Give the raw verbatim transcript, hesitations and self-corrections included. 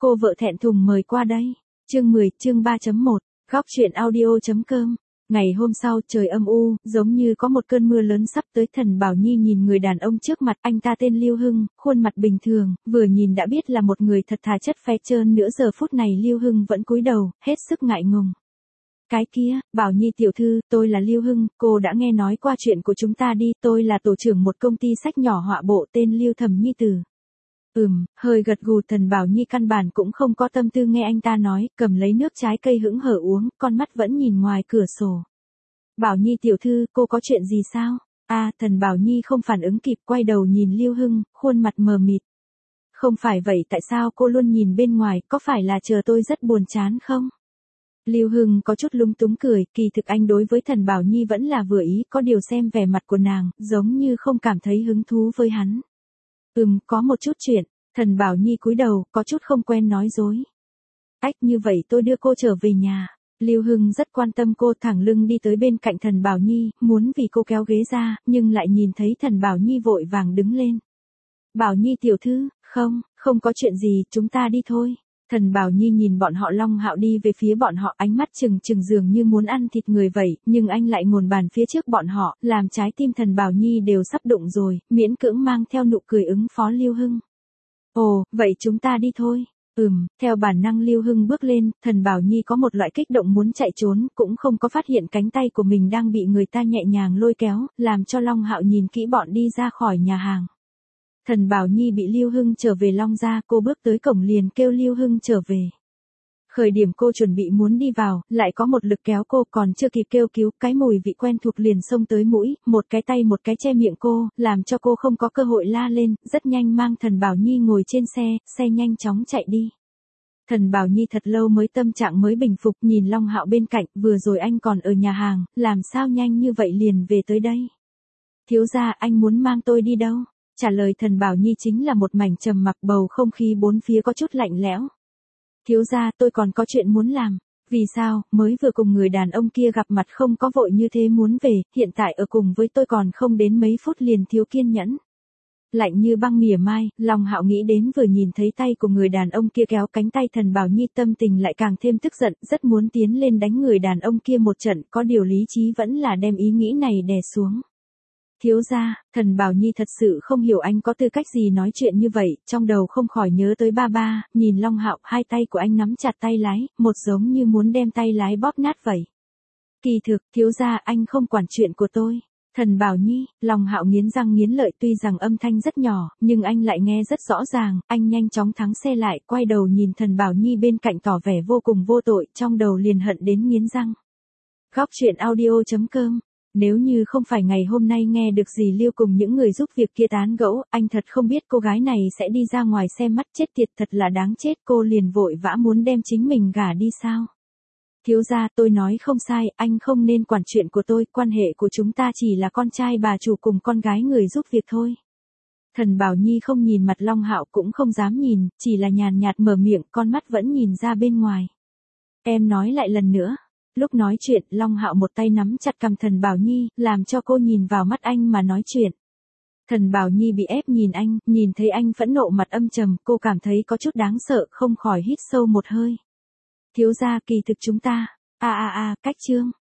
cô vợ thẹn thùng mời qua đây. Chương mười, chương ba chấm một, góc truyện audio chấm com. Ngày hôm sau trời âm u, giống như có một cơn mưa lớn sắp tới. Thần Bảo Nhi nhìn người đàn ông trước mặt, anh ta tên Lưu Hưng, khuôn mặt bình thường, vừa nhìn đã biết là một người thật thà chất phé trơn nữa. Giờ phút này Lưu Hưng vẫn cúi đầu, hết sức ngại ngùng. Cái kia, Bảo Nhi tiểu thư, tôi là Lưu Hưng, cô đã nghe nói qua chuyện của chúng ta đi, tôi là tổ trưởng một công ty sách nhỏ họa bộ tên Lưu Thẩm Nhi Tử. Ừm, hơi gật gù. Thần Bảo Nhi căn bản cũng không có tâm tư nghe anh ta nói, cầm lấy nước trái cây hững hờ uống, con mắt vẫn nhìn ngoài cửa sổ. Bảo Nhi tiểu thư, cô có chuyện gì sao? À, Thần Bảo Nhi không phản ứng kịp, quay đầu nhìn Lưu Hưng, khuôn mặt mờ mịt. Không phải vậy, tại sao cô luôn nhìn bên ngoài, có phải là chờ tôi rất buồn chán không? Lưu Hưng có chút lúng túng cười, kỳ thực anh đối với Thần Bảo Nhi vẫn là vừa ý, có điều xem vẻ mặt của nàng, giống như không cảm thấy hứng thú với hắn. Ừm, có một chút chuyện. Thần Bảo Nhi cúi đầu, có chút không quen nói dối. Ách, như vậy tôi đưa cô trở về nhà. Lưu Hưng rất quan tâm cô, thẳng lưng đi tới bên cạnh Thần Bảo Nhi, muốn vì cô kéo ghế ra, nhưng lại nhìn thấy Thần Bảo Nhi vội vàng đứng lên. Bảo Nhi tiểu thư, không, không có chuyện gì, chúng ta đi thôi. Thần Bảo Nhi nhìn bọn họ Long Hạo đi về phía bọn họ, ánh mắt trừng trừng dường như muốn ăn thịt người vậy, nhưng anh lại ngồi bàn phía trước bọn họ, làm trái tim Thần Bảo Nhi đều sắp đụng rồi, miễn cưỡng mang theo nụ cười ứng phó Lưu Hưng. Ồ, vậy chúng ta đi thôi. Ừm, theo bản năng Lưu Hưng bước lên, Thần Bảo Nhi có một loại kích động muốn chạy trốn, cũng không có phát hiện cánh tay của mình đang bị người ta nhẹ nhàng lôi kéo, làm cho Long Hạo nhìn kỹ bọn đi ra khỏi nhà hàng. Thần Bảo Nhi bị Lưu Hưng trở về Long gia, cô bước tới cổng liền kêu Lưu Hưng trở về. Khởi điểm cô chuẩn bị muốn đi vào, lại có một lực kéo cô, còn chưa kịp kêu cứu, cái mùi vị quen thuộc liền xông tới mũi, một cái tay một cái che miệng cô, làm cho cô không có cơ hội la lên, rất nhanh mang Thần Bảo Nhi ngồi trên xe, xe nhanh chóng chạy đi. Thần Bảo Nhi thật lâu mới tâm trạng mới bình phục, nhìn Long Hạo bên cạnh, vừa rồi anh còn ở nhà hàng, làm sao nhanh như vậy liền về tới đây. Thiếu gia, anh muốn mang tôi đi đâu? Trả lời Thần Bảo Nhi chính là một mảnh trầm mặc, bầu không khí bốn phía có chút lạnh lẽo. Thiếu gia, tôi còn có chuyện muốn làm. Vì sao, mới vừa cùng người đàn ông kia gặp mặt không có vội như thế muốn về, hiện tại ở cùng với tôi còn không đến mấy phút liền thiếu kiên nhẫn. Lạnh như băng mỉa mai, Long Hạo nghĩ đến vừa nhìn thấy tay của người đàn ông kia kéo cánh tay Thần Bảo Nhi, tâm tình lại càng thêm tức giận, rất muốn tiến lên đánh người đàn ông kia một trận, có điều lý trí vẫn là đem ý nghĩ này đè xuống. Thiếu gia, Thần Bảo Nhi thật sự không hiểu anh có tư cách gì nói chuyện như vậy, trong đầu không khỏi nhớ tới ba ba, nhìn Long Hạo, hai tay của anh nắm chặt tay lái, một giống như muốn đem tay lái bóp nát vậy. Kỳ thực, thiếu gia, anh không quản chuyện của tôi. Thần Bảo Nhi, Long Hạo nghiến răng nghiến lợi, tuy rằng âm thanh rất nhỏ, nhưng anh lại nghe rất rõ ràng, anh nhanh chóng thắng xe lại, quay đầu nhìn Thần Bảo Nhi bên cạnh tỏ vẻ vô cùng vô tội, trong đầu liền hận đến nghiến răng. Góc truyện audio chấm com. Nếu như không phải ngày hôm nay nghe được dì Lưu cùng những người giúp việc kia tán gẫu, anh thật không biết cô gái này sẽ đi ra ngoài xem mắt, chết tiệt, thật là đáng chết. Cô liền vội vã muốn đem chính mình gả đi sao? Thiếu gia, tôi nói không sai, anh không nên quản chuyện của tôi, quan hệ của chúng ta chỉ là con trai bà chủ cùng con gái người giúp việc thôi. Thần Bảo Nhi không nhìn mặt Long Hạo, cũng không dám nhìn, chỉ là nhàn nhạt mở miệng, con mắt vẫn nhìn ra bên ngoài. Em nói lại lần nữa. Lúc nói chuyện, Long Hạo một tay nắm chặt cằm Thần Bảo Nhi, làm cho cô nhìn vào mắt anh mà nói chuyện. Thần Bảo Nhi bị ép nhìn anh, nhìn thấy anh phẫn nộ mặt âm trầm, cô cảm thấy có chút đáng sợ, không khỏi hít sâu một hơi. Thiếu gia, kỳ thực chúng ta, a a a, cách chương.